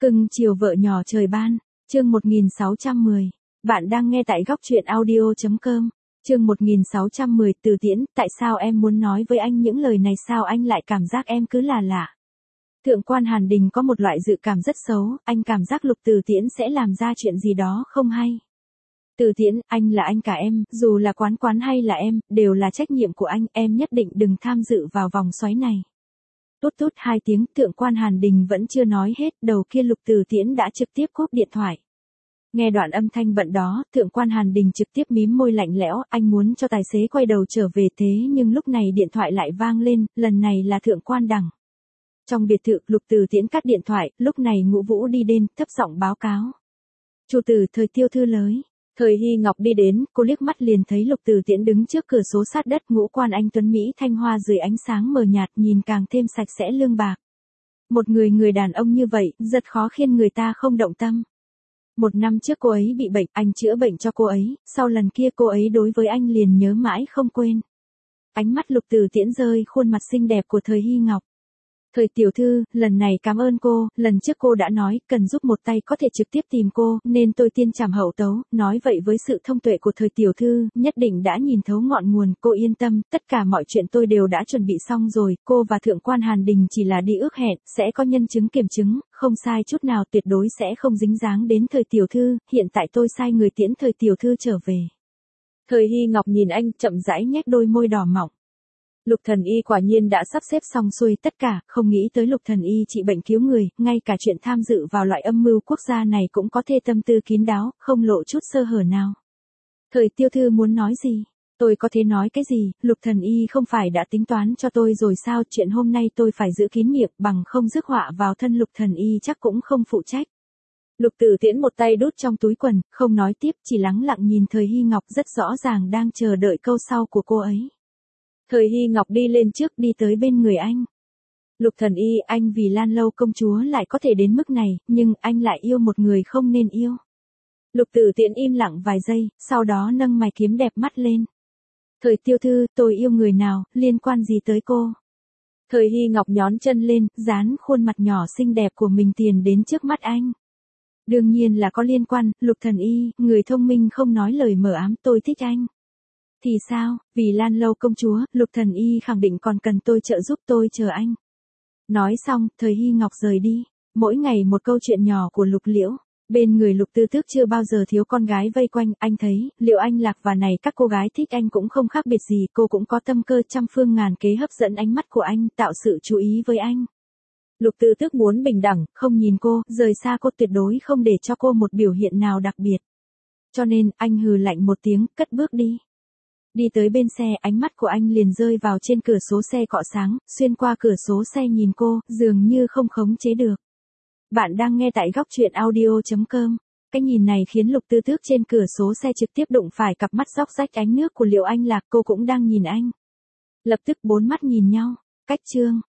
Cưng chiều vợ nhỏ trời ban, chương 1610. Bạn đang nghe tại góc truyện audio.com. Chương 1610 Từ Tiễn, tại sao em muốn nói với anh những lời này, sao anh lại cảm giác em cứ là lạ. Thượng quan Hàn Đình có một loại dự cảm rất xấu, anh cảm giác Lục Từ Tiễn sẽ làm ra chuyện gì đó không hay. Từ Tiễn, anh là anh cả em, dù là Quán Quán hay là em, đều là trách nhiệm của anh, em nhất định đừng tham dự vào vòng xoáy này. Tút tút 2 tiếng, Thượng quan Hàn Đình vẫn chưa nói hết, đầu kia Lục Từ Tiễn đã trực tiếp cúp điện thoại. Nghe đoạn âm thanh bận đó, Thượng quan Hàn Đình trực tiếp mím môi lạnh lẽo, anh muốn cho tài xế quay đầu trở về, thế nhưng lúc này điện thoại lại vang lên, lần này là Thượng quan Đằng. Trong biệt thự, Lục Từ Tiễn cắt điện thoại, lúc này Ngũ Vũ đi đến, thấp giọng báo cáo. Chủ tử, Thời Tiêu thư tới. Thời Hy Ngọc đi đến, cô liếc mắt liền thấy Lục Từ Tiễn đứng trước cửa sổ sát đất, ngũ quan anh tuấn Mỹ thanh hoa dưới ánh sáng mờ nhạt, nhìn càng thêm sạch sẽ lương bạc. Một người đàn ông như vậy, rất khó khiến người ta không động tâm. 1 năm trước cô ấy bị bệnh, anh chữa bệnh cho cô ấy, sau lần kia cô ấy đối với anh liền nhớ mãi không quên. Ánh mắt Lục Từ Tiễn rơi khuôn mặt xinh đẹp của Thời Hy Ngọc. Thời tiểu thư, lần này cảm ơn cô, lần trước cô đã nói, cần giúp một tay có thể trực tiếp tìm cô, nên tôi tiên trảm hậu tấu, nói vậy với sự thông tuệ của Thời tiểu thư, nhất định đã nhìn thấu ngọn nguồn, cô yên tâm, tất cả mọi chuyện tôi đều đã chuẩn bị xong rồi, cô và Thượng quan Hàn Đình chỉ là đi ước hẹn, sẽ có nhân chứng kiểm chứng, không sai chút nào, tuyệt đối sẽ không dính dáng đến Thời tiểu thư, hiện tại tôi sai người tiễn Thời tiểu thư trở về. Thời Hy Ngọc nhìn anh, chậm rãi nhếch đôi môi đỏ mọng. Lục Thần Y quả nhiên đã sắp xếp xong xuôi tất cả, không nghĩ tới Lục Thần Y trị bệnh cứu người, ngay cả chuyện tham dự vào loại âm mưu quốc gia này cũng có thể tâm tư kín đáo, không lộ chút sơ hở nào. Thời Tiêu thư muốn nói gì? Tôi có thể nói cái gì, Lục Thần Y không phải đã tính toán cho tôi rồi sao, chuyện hôm nay tôi phải giữ kín miệng, bằng không rước họa vào thân Lục Thần Y chắc cũng không phụ trách. Lục Từ Tiễn một tay đút trong túi quần, không nói tiếp, chỉ lắng lặng nhìn Thời Hy Ngọc, rất rõ ràng đang chờ đợi câu sau của cô ấy. Thời Hy Ngọc đi lên trước, đi tới bên người anh. Lục Thần Y, anh vì Lan Lâu công chúa lại có thể đến mức này, nhưng anh lại yêu một người không nên yêu. Lục Từ Tiễn im lặng vài giây, sau đó nâng mày kiếm đẹp mắt lên. Thời tiểu thư, tôi yêu người nào, liên quan gì tới cô? Thời Hy Ngọc nhón chân lên, dán khuôn mặt nhỏ xinh đẹp của mình tiền đến trước mắt anh. Đương nhiên là có liên quan, Lục Thần Y, người thông minh không nói lời mờ ám, tôi thích anh. Thì sao, vì Lan Lâu công chúa, Lục Thần Y khẳng định còn cần tôi trợ giúp, tôi chờ anh. Nói xong, Thời Hy Ngọc rời đi. Mỗi ngày một câu chuyện nhỏ của Lục Liễu. Bên người Lục Tư Tước chưa bao giờ thiếu con gái vây quanh, anh thấy, liệu anh Lạc và này các cô gái thích anh cũng không khác biệt gì, cô cũng có tâm cơ trăm phương ngàn kế hấp dẫn ánh mắt của anh, tạo sự chú ý với anh. Lục Tư Tước muốn bình đẳng, không nhìn cô, rời xa cô, tuyệt đối không để cho cô một biểu hiện nào đặc biệt. Cho nên, anh hừ lạnh một tiếng, cất bước đi. Đi tới bên xe, ánh mắt của anh liền rơi vào trên cửa sổ xe cọ sáng, xuyên qua cửa sổ xe nhìn cô, dường như không khống chế được. Bạn đang nghe tại góc truyện audio.com. Cái nhìn này khiến Lục Tư Tước trên cửa sổ xe trực tiếp đụng phải cặp mắt róc rách ánh nước của Liệu Anh Lạc, cô cũng đang nhìn anh. Lập tức 4 mắt nhìn nhau. Cách chương.